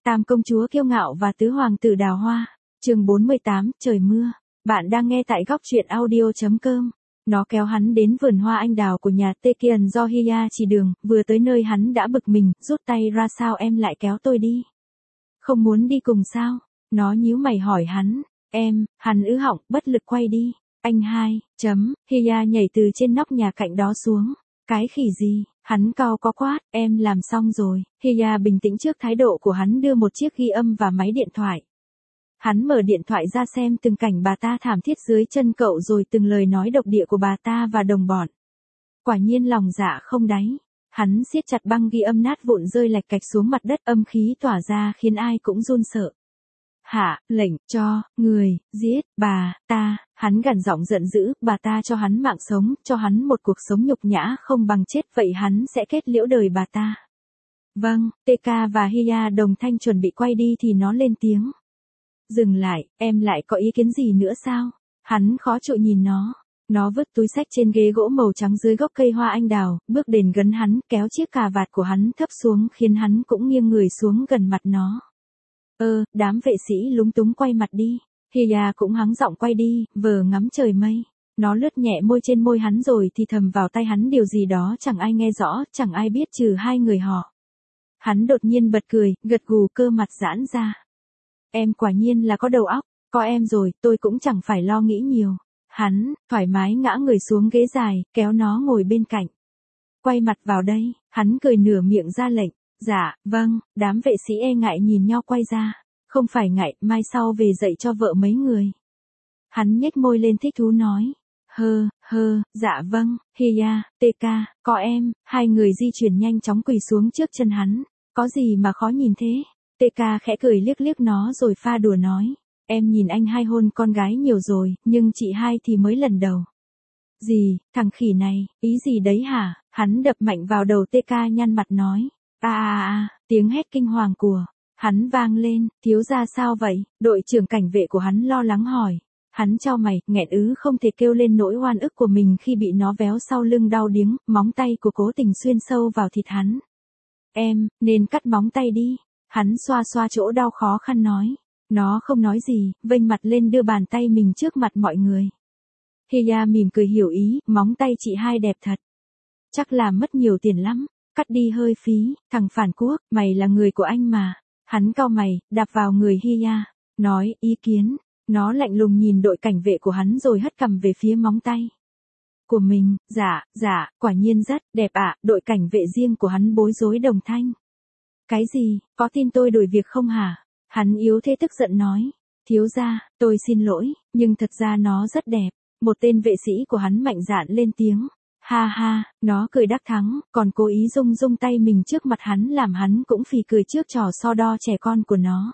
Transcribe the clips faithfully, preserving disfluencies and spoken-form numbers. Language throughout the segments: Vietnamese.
Tam công chúa kiêu ngạo và tứ hoàng tử đào hoa. Chương bốn mươi tám, trời mưa. Bạn đang nghe tại góc truyện audio chấm com. Nó kéo hắn đến vườn hoa anh đào của nhà Tekian do Hiya chỉ đường, vừa tới nơi hắn đã bực mình, rút tay ra. Sao em lại kéo tôi đi? Không muốn đi cùng sao? Nó nhíu mày hỏi hắn. Em, hắn ứ họng, bất lực quay đi. Anh hai, chấm, Hiya nhảy từ trên nóc nhà cạnh đó xuống. Cái khỉ gì? Hắn cau có quát, em làm xong rồi. Hiya bình tĩnh trước thái độ của hắn, đưa một chiếc ghi âm và máy điện thoại. Hắn mở điện thoại ra xem từng cảnh bà ta thảm thiết dưới chân cậu, rồi từng lời nói độc địa của bà ta và đồng bọn. Quả nhiên lòng dạ không đáy. Hắn siết chặt băng ghi âm nát vụn rơi lạch cạch xuống mặt đất, âm khí tỏa ra khiến ai cũng run sợ. Hạ lệnh cho người giết bà ta. Hắn gằn giọng giận dữ, bà ta cho hắn mạng sống, cho hắn một cuộc sống nhục nhã không bằng chết, vậy hắn sẽ kết liễu đời bà ta. Vâng, tê ca và Hiya đồng thanh chuẩn bị quay đi thì nó lên tiếng. Dừng lại, em lại có ý kiến gì nữa sao? Hắn khó chịu nhìn nó. Nó vứt túi xách trên ghế gỗ màu trắng dưới gốc cây hoa anh đào, bước đến gần hắn, kéo chiếc cà vạt của hắn thấp xuống khiến hắn cũng nghiêng người xuống gần mặt nó. Ơ, đám vệ sĩ lúng túng quay mặt đi. Hiya cũng hắng giọng quay đi, vờ ngắm trời mây. Nó lướt nhẹ môi trên môi hắn rồi thì thầm vào tai hắn điều gì đó chẳng ai nghe rõ, chẳng ai biết trừ hai người họ. Hắn đột nhiên bật cười, gật gù, cơ mặt giãn ra. Em quả nhiên là có đầu óc, có em rồi, tôi cũng chẳng phải lo nghĩ nhiều. Hắn, thoải mái ngã người xuống ghế dài, kéo nó ngồi bên cạnh. Quay mặt vào đây, hắn cười nửa miệng ra lệnh. Dạ, vâng, đám vệ sĩ e ngại nhìn nhau quay ra. Không phải ngại, mai sau về dạy cho vợ mấy người. Hắn nhếch môi lên thích thú nói. Hơ, hơ, dạ vâng, Hiya, tê ca, có em. Hai người di chuyển nhanh chóng quỳ xuống trước chân hắn. Có gì mà khó nhìn thế? tê ca khẽ cười liếc liếc nó rồi pha đùa nói. Em nhìn anh hai hôn con gái nhiều rồi, nhưng chị hai thì mới lần đầu. Gì, thằng khỉ này, ý gì đấy hả? Hắn đập mạnh vào đầu tê ca, nhăn mặt nói. À à à, tiếng hét kinh hoàng của hắn vang lên. Thiếu gia sao vậy? Đội trưởng cảnh vệ của hắn lo lắng hỏi. Hắn chau mày, nghẹn ứ không thể kêu lên nỗi oan ức của mình khi bị nó véo sau lưng đau điếng, móng tay của cố tình xuyên sâu vào thịt hắn. Em, nên cắt móng tay đi. Hắn xoa xoa chỗ đau khó khăn nói. Nó không nói gì, vênh mặt lên đưa bàn tay mình trước mặt mọi người. Hiya mỉm cười hiểu ý, móng tay chị hai đẹp thật. Chắc là mất nhiều tiền lắm. Cắt đi hơi phí, thằng phản quốc, mày là người của anh mà. Hắn cau mày, đạp vào người Hiya, nói, ý kiến. Nó lạnh lùng nhìn đội cảnh vệ của hắn rồi hất cằm về phía móng tay của mình. Dạ, dạ, quả nhiên rất đẹp ạ. Đội cảnh vệ riêng của hắn bối rối đồng thanh. Cái gì, có tin tôi đổi việc không hả? Hắn yếu thế tức giận nói. Thiếu gia, tôi xin lỗi, nhưng thật ra nó rất đẹp. Một tên vệ sĩ của hắn mạnh dạn lên tiếng. Ha ha, nó cười đắc thắng, còn cố ý rung rung tay mình trước mặt hắn làm hắn cũng phì cười trước trò so đo trẻ con của nó.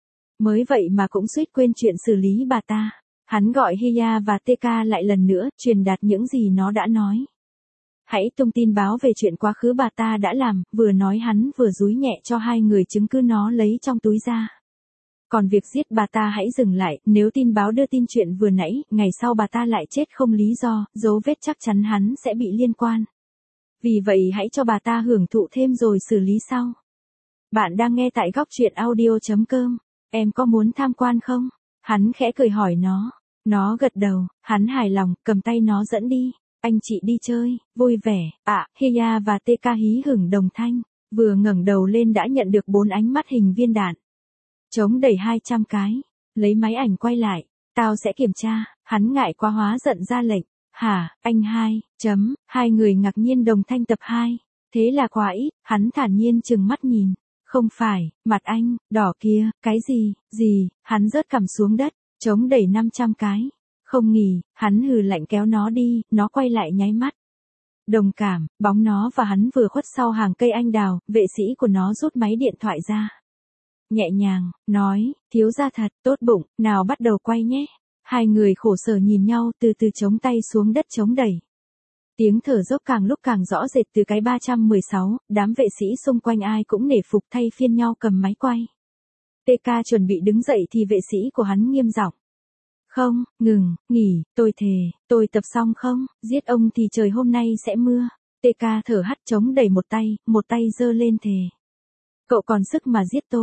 Mới vậy mà cũng suýt quên chuyện xử lý bà ta. Hắn gọi Hiya và tê ca lại lần nữa, truyền đạt những gì nó đã nói. Hãy tung tin báo về chuyện quá khứ bà ta đã làm, vừa nói hắn vừa dúi nhẹ cho hai người chứng cứ nó lấy trong túi ra. Còn việc giết bà ta hãy dừng lại, nếu tin báo đưa tin chuyện vừa nãy, ngày sau bà ta lại chết không lý do, dấu vết chắc chắn hắn sẽ bị liên quan. Vì vậy hãy cho bà ta hưởng thụ thêm rồi xử lý sau. Bạn đang nghe tại góc truyện audio chấm com. Em có muốn tham quan không? Hắn khẽ cười hỏi nó. Nó gật đầu, hắn hài lòng, cầm tay nó dẫn đi. Anh chị đi chơi, vui vẻ, ạ, à, Hiya và tê ca hí hửng đồng thanh. Vừa ngẩng đầu lên đã nhận được bốn ánh mắt hình viên đạn. Chống đẩy hai trăm cái. Lấy máy ảnh quay lại. Tao sẽ kiểm tra. Hắn ngại quá hóa giận ra lệnh. Hả, anh hai, chấm, hai người ngạc nhiên đồng thanh tập hai. Thế là quá ít, hắn thản nhiên trừng mắt nhìn. Không phải, mặt anh, đỏ kia, cái gì, gì, hắn rớt cằm xuống đất, chống đẩy năm trăm cái. Không nghỉ, hắn hừ lạnh kéo nó đi, nó quay lại nháy mắt. Đồng cảm, bóng nó và hắn vừa khuất sau hàng cây anh đào, vệ sĩ của nó rút máy điện thoại ra. Nhẹ nhàng, nói, thiếu gia thật, tốt bụng, nào bắt đầu quay nhé. Hai người khổ sở nhìn nhau từ từ chống tay xuống đất chống đẩy. Tiếng thở dốc càng lúc càng rõ rệt từ cái ba trăm mười sáu, đám vệ sĩ xung quanh ai cũng nể phục thay phiên nhau cầm máy quay. tê ca chuẩn bị đứng dậy thì vệ sĩ của hắn nghiêm giọng. Không, ngừng, nghỉ, tôi thề, tôi tập xong không, giết ông thì trời hôm nay sẽ mưa. tê ca thở hắt chống đẩy một tay, một tay giơ lên thề. Cậu còn sức mà giết tôi.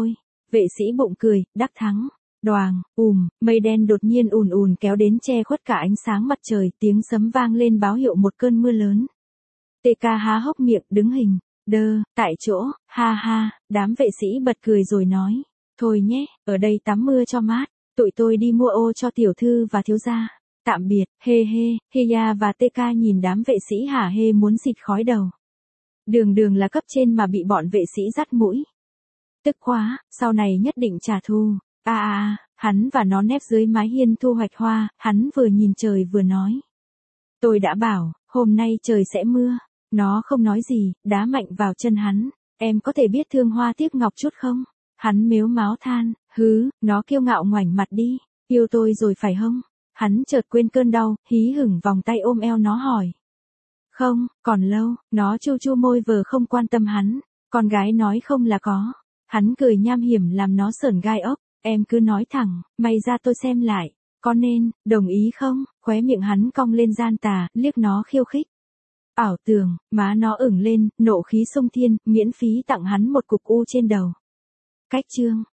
Vệ sĩ bụng cười, đắc thắng. Đoàng, ùm, mây đen đột nhiên ùn ùn kéo đến che khuất cả ánh sáng mặt trời, tiếng sấm vang lên báo hiệu một cơn mưa lớn. tê ca há hốc miệng, đứng hình, đơ, tại chỗ, ha ha, đám vệ sĩ bật cười rồi nói, thôi nhé, ở đây tắm mưa cho mát, tụi tôi đi mua ô cho tiểu thư và thiếu gia. Tạm biệt, hê hê, Heya và tê ca nhìn đám vệ sĩ hả hê muốn xịt khói đầu. Đường đường là cấp trên mà bị bọn vệ sĩ dắt mũi. Tức quá, sau này nhất định trả thù. À à à, hắn và nó nép dưới mái hiên thu hoạch hoa, hắn vừa nhìn trời vừa nói. Tôi đã bảo, hôm nay trời sẽ mưa. Nó không nói gì, đá mạnh vào chân hắn. Em có thể biết thương hoa tiếc ngọc chút không? Hắn mếu máo than, hứ, nó kiêu ngạo ngoảnh mặt đi. Yêu tôi rồi phải không? Hắn chợt quên cơn đau, hí hửng vòng tay ôm eo nó hỏi. Không, còn lâu, nó chu chu môi vờ không quan tâm hắn. Con gái nói không là có. Hắn cười nham hiểm làm nó sởn gai ốc. Em cứ nói thẳng, mày ra tôi xem lại. Có nên, đồng ý không? Khóe miệng hắn cong lên gian tà, liếc nó khiêu khích. Ảo tưởng, má nó ửng lên, nộ khí sông thiên, miễn phí tặng hắn một cục u trên đầu. Cách chương.